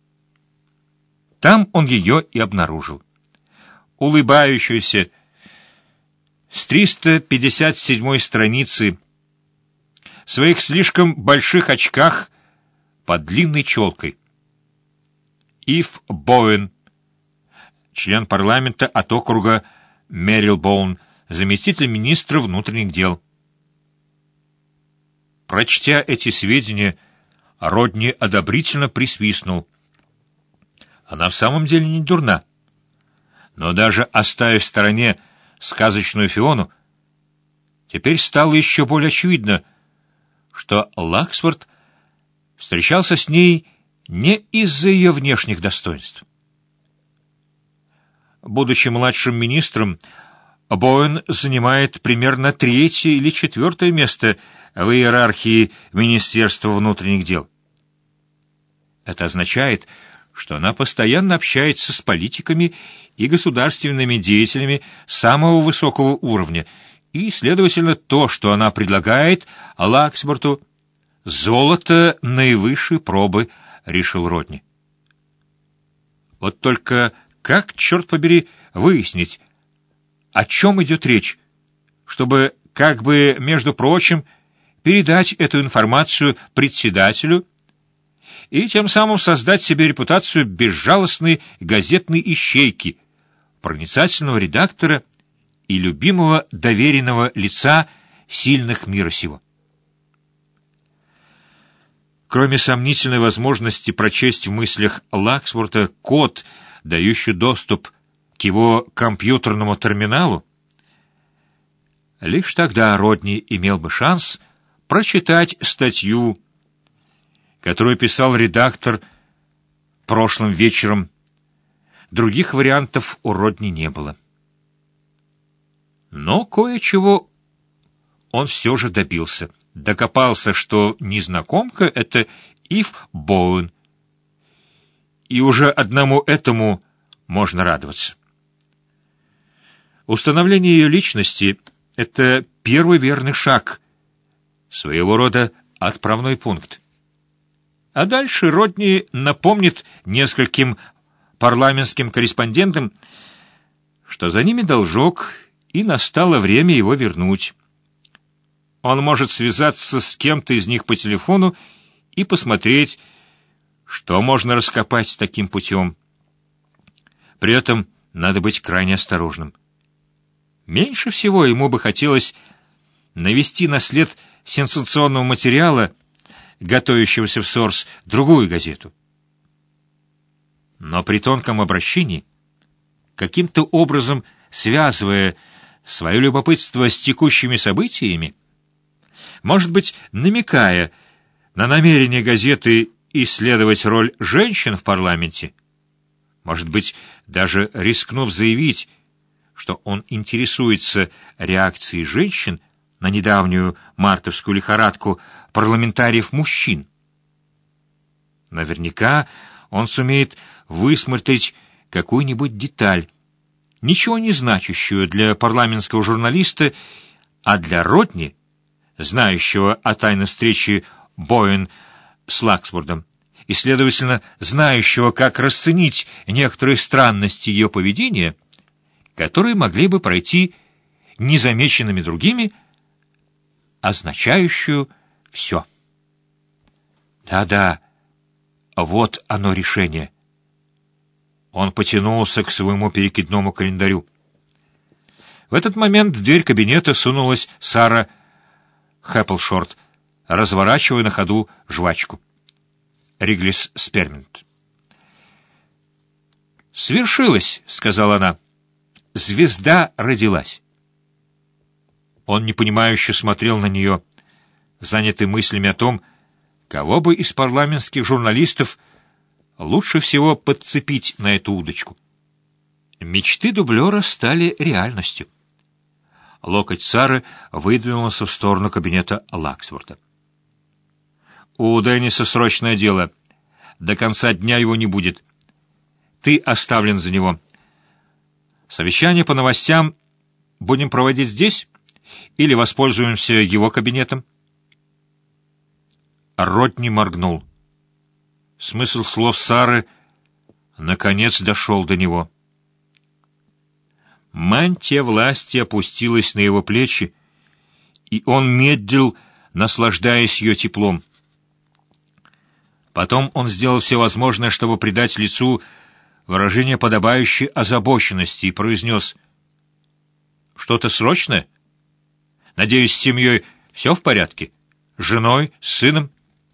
Там он ее и обнаружил. Улыбающуюся с триста пятьдесят седьмой страницы, в своих слишком больших очках под длинной челкой. Ив Боуэн, член парламента от округа Мэрилбоун, заместитель министра внутренних дел. Прочтя эти сведения, Родни одобрительно присвистнул. Она в самом деле не дурна. Но даже оставив в стороне сказочную Фиону, теперь стало еще более очевидно, что Лаксворт встречался с ней не из-за ее внешних достоинств. Будучи младшим министром, Боуэн занимает примерно третье или четвертое место в иерархии Министерства внутренних дел. Это означает, что она постоянно общается с политиками и государственными деятелями самого высокого уровня, и, следовательно, то, что она предлагает Лаксворту, золото наивысшей пробы, решил Родни. Вот только как, черт побери, выяснить, о чем идет речь, чтобы, как бы, между прочим, передать эту информацию председателю и тем самым создать себе репутацию безжалостной газетной ищейки, проницательного редактора и любимого доверенного лица сильных мира сего. Кроме сомнительной возможности прочесть в мыслях Лаксворта код, дающий доступ к его компьютерному терминалу, лишь тогда Родни имел бы шанс прочитать статью, которую писал редактор прошлым вечером. Других вариантов у Родни не было. Но кое-чего он все же добился. Докопался, что незнакомка — это Ив Боуэн, и уже одному этому можно радоваться. Установление ее личности — это первый верный шаг, своего рода отправной пункт. А дальше Родни напомнит нескольким парламентским корреспондентам, что за ними должок, и настало время его вернуть. Он может связаться с кем-то из них по телефону и посмотреть, что можно раскопать таким путем. При этом надо быть крайне осторожным. Меньше всего ему бы хотелось навести на след сенсационного материала, готовящегося в Сорс, другую газету. Но при тонком обращении, каким-то образом связывая свое любопытство с текущими событиями, может быть, намекая на намерение газеты исследовать роль женщин в парламенте, может быть, даже рискнув заявить, что он интересуется реакцией женщин на недавнюю мартовскую лихорадку парламентариев-мужчин. Наверняка он сумеет высмотреть какую-нибудь деталь, ничего не значащую для парламентского журналиста, а для Родни, знающего о тайной встрече Боуэн с Лаксвордом, и, следовательно, знающего, как расценить некоторые странности ее поведения, которые могли бы пройти незамеченными другими, означающую все. Да-да, вот оно решение. Он потянулся к своему перекидному календарю. В этот момент в дверь кабинета сунулась Сара Хэпплшорт, разворачивая на ходу жвачку. Риглис Сперминт. «Свершилось», — сказала она. «Звезда родилась». Он непонимающе смотрел на нее, занятый мыслями о том, кого бы из парламентских журналистов лучше всего подцепить на эту удочку. Мечты дублера стали реальностью. Локоть Сары выдвинулся в сторону кабинета Лаксворта. «У Денниса срочное дело. До конца дня его не будет. Ты оставлен за него. Совещание по новостям будем проводить здесь или воспользуемся его кабинетом?» Родни моргнул. Смысл слов Сары наконец дошел до него. Мантия власти опустилась на его плечи, и он медлил, наслаждаясь ее теплом. Потом он сделал все возможное, чтобы придать лицу выражение подобающей озабоченности, и произнес: «Что-то срочное? Надеюсь, с семьей все в порядке? С женой, с сыном?»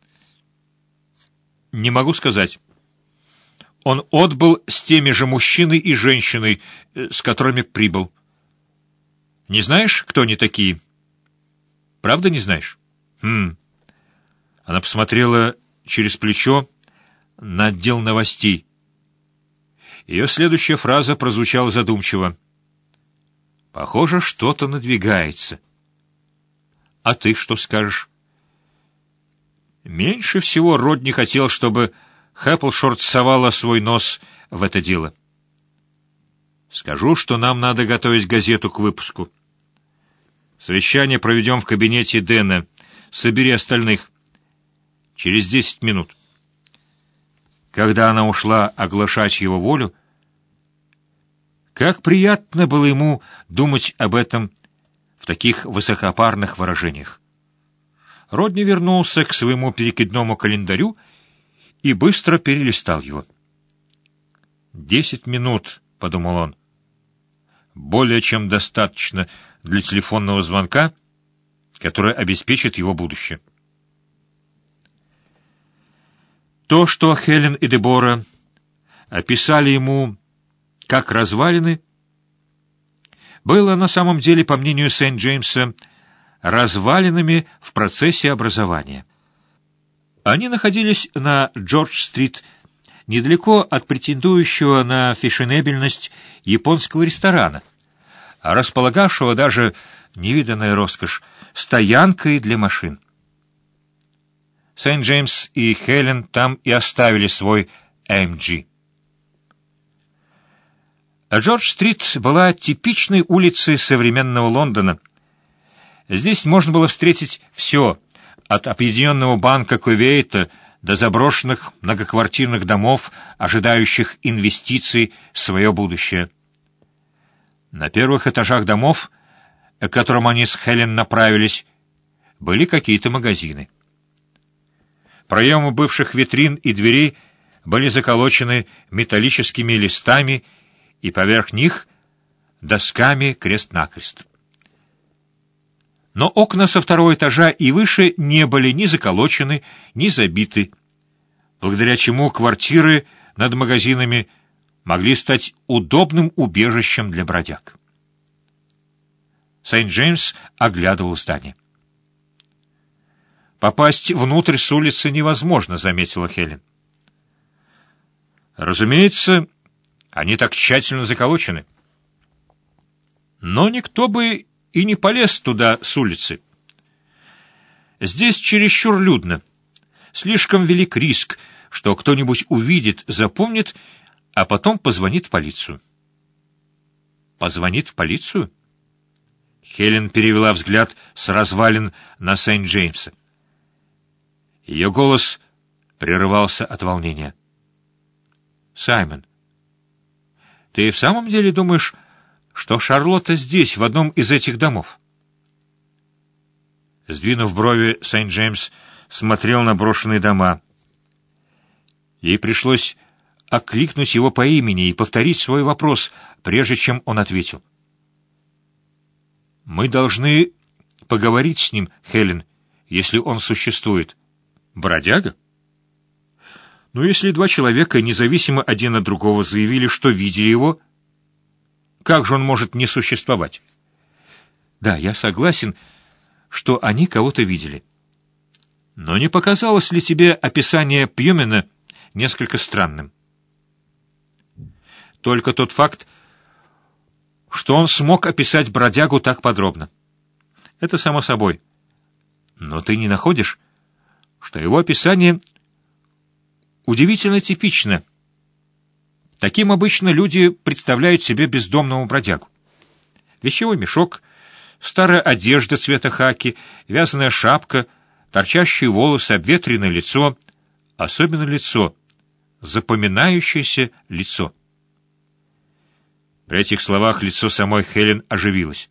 «Не могу сказать. Он отбыл с теми же мужчиной и женщиной, с которыми прибыл. Не знаешь, кто они такие? Правда не знаешь?» «Хм». Она посмотрела через плечо на отдел новостей. Ее следующая фраза прозвучала задумчиво. «Похоже, что-то надвигается. А ты что скажешь?» Меньше всего Родни хотел, чтобы Хэпплшорт совала свой нос в это дело. «Скажу, что нам надо готовить газету к выпуску. Совещание проведем в кабинете Дэна. Собери остальных. Через десять минут». Когда она ушла оглашать его волю, как приятно было ему думать об этом в таких высокопарных выражениях. Родни вернулся к своему перекидному календарю и быстро перелистал его. «Десять минут», — подумал он, — «более чем достаточно для телефонного звонка, который обеспечит его будущее». То, что Хелен и Дебора описали ему как развалины, было на самом деле, по мнению Сент-Джеймса, развалинами в процессе образования. Они находились на Джордж-стрит, недалеко от претендующего на фешенебельность японского ресторана, располагавшего даже, невиданная роскошь, стоянкой для машин. Сент-Джеймс и Хелен там и оставили свой эм джи. Джордж-стрит была типичной улицей современного Лондона. Здесь можно было встретить все, от Объединенного банка Кувейта до заброшенных многоквартирных домов, ожидающих инвестиций в свое будущее. На первых этажах домов, к которым они с Хелен направились, были какие-то магазины. Проемы бывших витрин и дверей были заколочены металлическими листами и поверх них досками крест-накрест. Но окна со второго этажа и выше не были ни заколочены, ни забиты, благодаря чему квартиры над магазинами могли стать удобным убежищем для бродяг. Сент-Джеймс оглядывал здание. «Попасть внутрь с улицы невозможно», — заметила Хелен. «Разумеется, они так тщательно заколочены. Но никто бы и не полез туда с улицы. Здесь чересчур людно. Слишком велик риск, что кто-нибудь увидит, запомнит, а потом позвонит в полицию». «Позвонит в полицию?» Хелен перевела взгляд с развалин на Сент-Джеймса. Ее голос прерывался от волнения. «Саймон, ты в самом деле думаешь, что Шарлотта здесь, в одном из этих домов?» Сдвинув брови, Сент-Джеймс смотрел на брошенные дома. Ей пришлось окликнуть его по имени и повторить свой вопрос, прежде чем он ответил. «Мы должны поговорить с ним, Хелен, если он существует». «Бродяга?» Но если два человека независимо один от другого заявили, что видели его, как же он может не существовать? Да, я согласен, что они кого-то видели. Но не показалось ли тебе описание Пьюмена несколько странным? Только тот факт, что он смог описать бродягу так подробно. Это само собой. Но ты не находишь, что его описание удивительно типично? Таким обычно люди представляют себе бездомного бродягу. Вещевой мешок, старая одежда цвета хаки, вязаная шапка, торчащие волосы, обветренное лицо, особенно лицо, запоминающееся лицо. При этих словах лицо самой Хелен оживилось.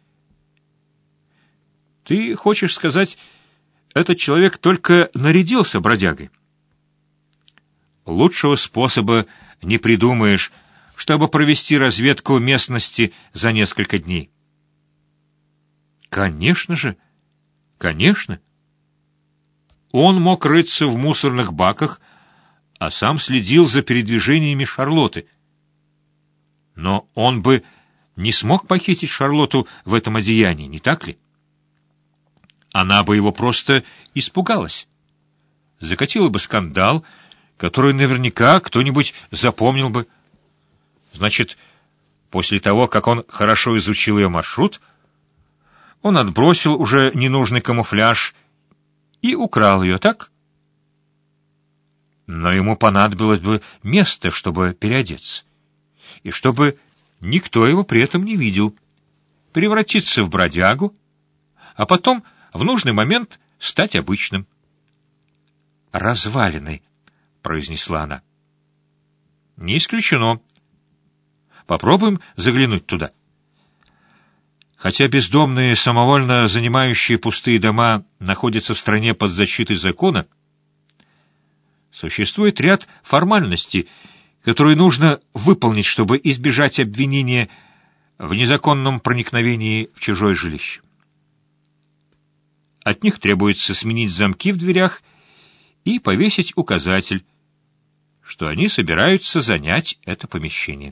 «Ты хочешь сказать, этот человек только нарядился бродягой?» «Лучшего способа не придумаешь, чтобы провести разведку местности за несколько дней». «Конечно же, конечно». Он мог рыться в мусорных баках, а сам следил за передвижениями Шарлотты. Но он бы не смог похитить Шарлотту в этом одеянии, не так ли? Она бы его просто испугалась. Закатила бы скандал, который наверняка кто-нибудь запомнил бы. Значит, после того, как он хорошо изучил ее маршрут, он отбросил уже ненужный камуфляж и украл ее, так? Но ему понадобилось бы место, чтобы переодеться, и чтобы никто его при этом не видел, превратиться в бродягу, а потом в нужный момент стать обычным. «Развалиной», — произнесла она. «Не исключено. Попробуем заглянуть туда». Хотя бездомные, самовольно занимающие пустые дома, находятся в стране под защитой закона, существует ряд формальностей, которые нужно выполнить, чтобы избежать обвинения в незаконном проникновении в чужое жилище. От них требуется сменить замки в дверях и повесить указатель, что они собираются занять это помещение.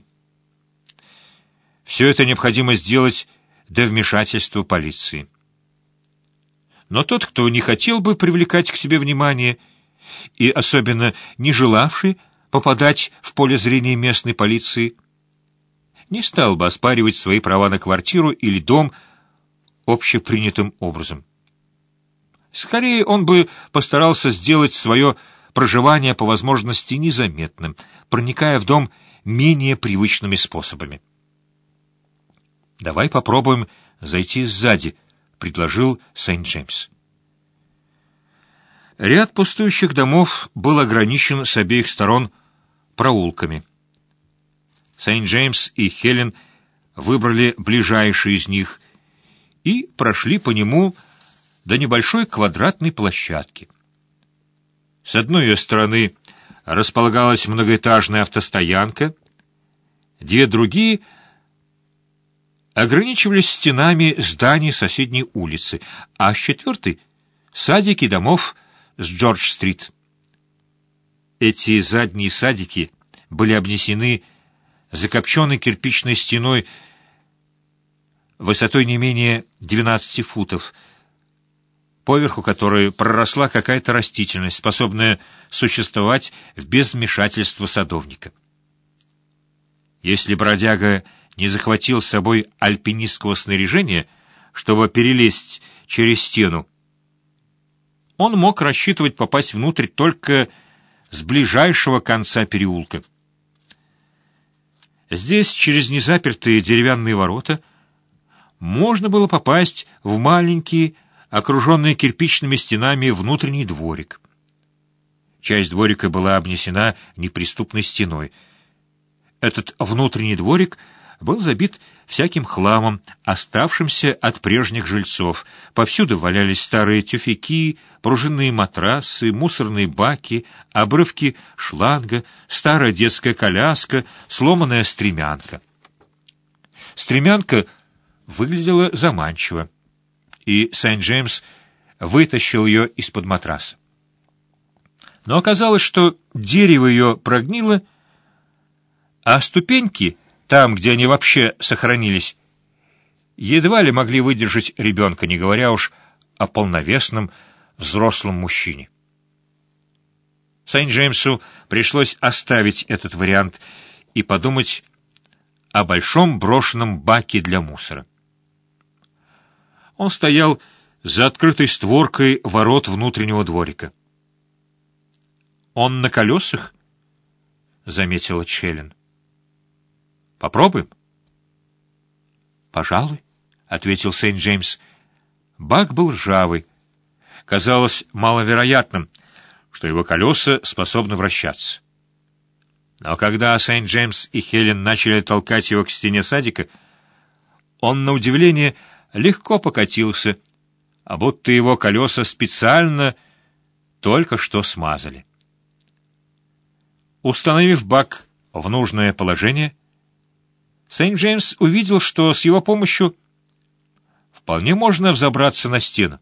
Все это необходимо сделать до вмешательства полиции. Но тот, кто не хотел бы привлекать к себе внимание, и особенно не желавший попадать в поле зрения местной полиции, не стал бы оспаривать свои права на квартиру или дом общепринятым образом. Скорее, он бы постарался сделать свое проживание по возможности незаметным, проникая в дом менее привычными способами. «Давай попробуем зайти сзади», — предложил Сент-Джеймс. Ряд пустующих домов был ограничен с обеих сторон проулками. Сент-Джеймс и Хелен выбрали ближайший из них и прошли по нему до небольшой квадратной площадки. С одной ее стороны располагалась многоэтажная автостоянка, две другие ограничивались стенами зданий соседней улицы, а с четвертой — садики домов с Джордж-стрит. Эти задние садики были обнесены закопченной кирпичной стеной высотой не менее двенадцати футов, поверху которой проросла какая-то растительность, способная существовать без вмешательства садовника. Если бродяга не захватил с собой альпинистского снаряжения, чтобы перелезть через стену, он мог рассчитывать попасть внутрь только с ближайшего конца переулка. Здесь, через незапертые деревянные ворота, можно было попасть в маленький, окруженный кирпичными стенами внутренний дворик. Часть дворика была обнесена неприступной стеной. Этот внутренний дворик был забит всяким хламом, оставшимся от прежних жильцов. Повсюду валялись старые тюфяки, пружинные матрасы, мусорные баки, обрывки шланга, старая детская коляска, сломанная стремянка. Стремянка выглядела заманчиво, и Сент-Джеймс вытащил ее из-под матраса. Но оказалось, что дерево ее прогнило, а ступеньки, там, где они вообще сохранились, едва ли могли выдержать ребенка, не говоря уж о полновесном взрослом мужчине. Сент-Джеймсу пришлось оставить этот вариант и подумать о большом брошенном баке для мусора. Он стоял за открытой створкой ворот внутреннего дворика. «Он на колесах?» — заметила Челлен. «Попробуем?» «Пожалуй», — ответил Сент-Джеймс. Бак был ржавый. Казалось маловероятным, что его колеса способны вращаться. Но когда Сент-Джеймс и Хелен начали толкать его к стене садика, он, на удивление, легко покатился, а будто его колеса специально только что смазали. Установив бак в нужное положение, Сент-Джеймс увидел, что с его помощью вполне можно взобраться на стену.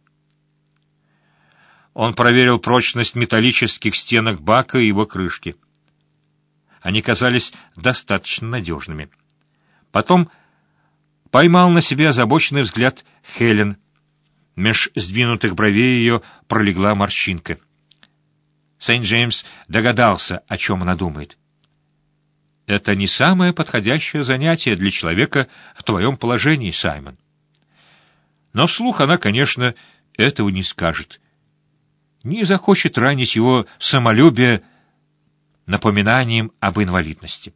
Он проверил прочность металлических стенок бака и его крышки. Они казались достаточно надежными. Потом поймал на себе озабоченный взгляд Хелен. Меж сдвинутых бровей ее пролегла морщинка. Сент-Джеймс догадался, о чем она думает. «Это не самое подходящее занятие для человека в твоем положении, Саймон». Но вслух она, конечно, этого не скажет. Не захочет ранить его самолюбие напоминанием об инвалидности.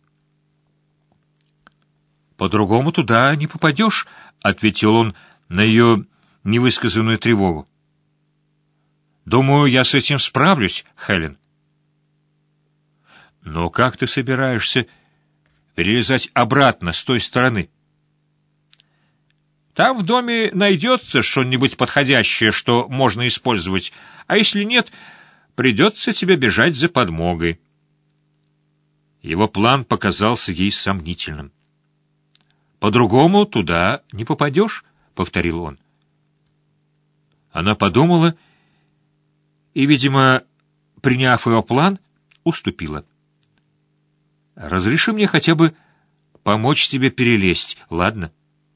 «По-другому туда не попадешь», — ответил он на ее невысказанную тревогу. «Думаю, я с этим справлюсь, Хелен». «Но как ты собираешься перелезать обратно с той стороны?» «Там в доме найдется что-нибудь подходящее, что можно использовать, а если нет, придется тебе бежать за подмогой». Его план показался ей сомнительным. «По-другому туда не попадешь», — повторил он. Она подумала и, видимо, приняв его план, уступила. «Разреши мне хотя бы помочь тебе перелезть, ладно?»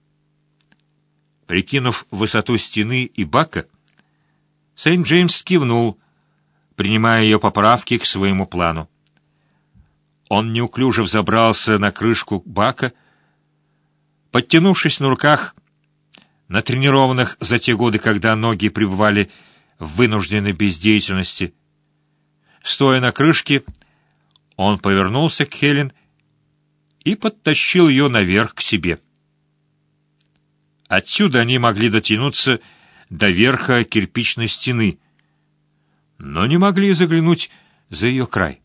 Прикинув высоту стены и бака, Сент-Джеймс кивнул, принимая ее поправки к своему плану. Он неуклюже взобрался на крышку бака, подтянувшись на руках, натренированных за те годы, когда ноги пребывали в вынужденной бездеятельности. Стоя на крышке, он повернулся к Хелен и подтащил ее наверх к себе. Отсюда они могли дотянуться до верха кирпичной стены, но не могли заглянуть за ее край.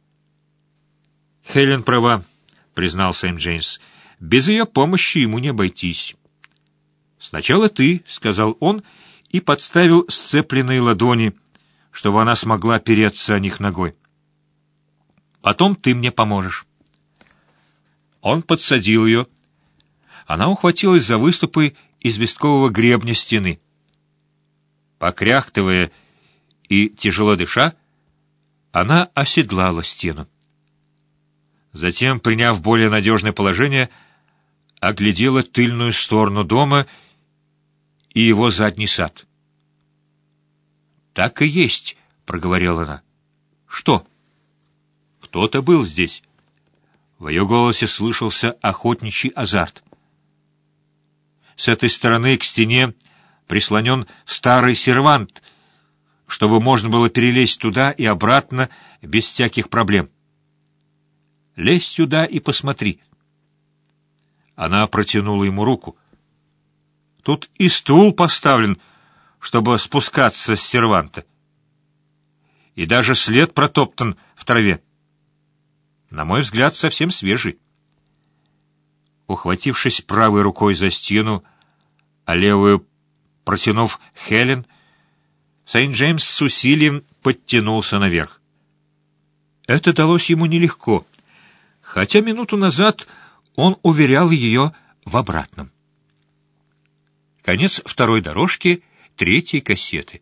«Хелен права», — признал Сент-Джеймс. «Без ее помощи ему не обойтись». «Сначала ты», — сказал он, и подставил сцепленные ладони, чтобы она смогла переться о них ногой. «Потом ты мне поможешь». Он подсадил ее. Она ухватилась за выступы известкового гребня стены. Покряхтывая и тяжело дыша, она оседлала стену. Затем, приняв более надежное положение, оглядела тыльную сторону дома и его задний сад. «Так и есть», — проговорила она. «Что?» «Кто-то был здесь». В ее голосе слышался охотничий азарт. С этой стороны к стене прислонен старый сервант, чтобы можно было перелезть туда и обратно без всяких проблем. Лезь сюда и посмотри. Она протянула ему руку. Тут и стул поставлен, чтобы спускаться с серванта. И даже след протоптан в траве. На мой взгляд, совсем свежий. Ухватившись правой рукой за стену, а левую протянув Хелен, Сент-Джеймс с усилием подтянулся наверх. Это далось ему нелегко, хотя минуту назад он уверял ее в обратном. Конец второй дорожки третьей кассеты.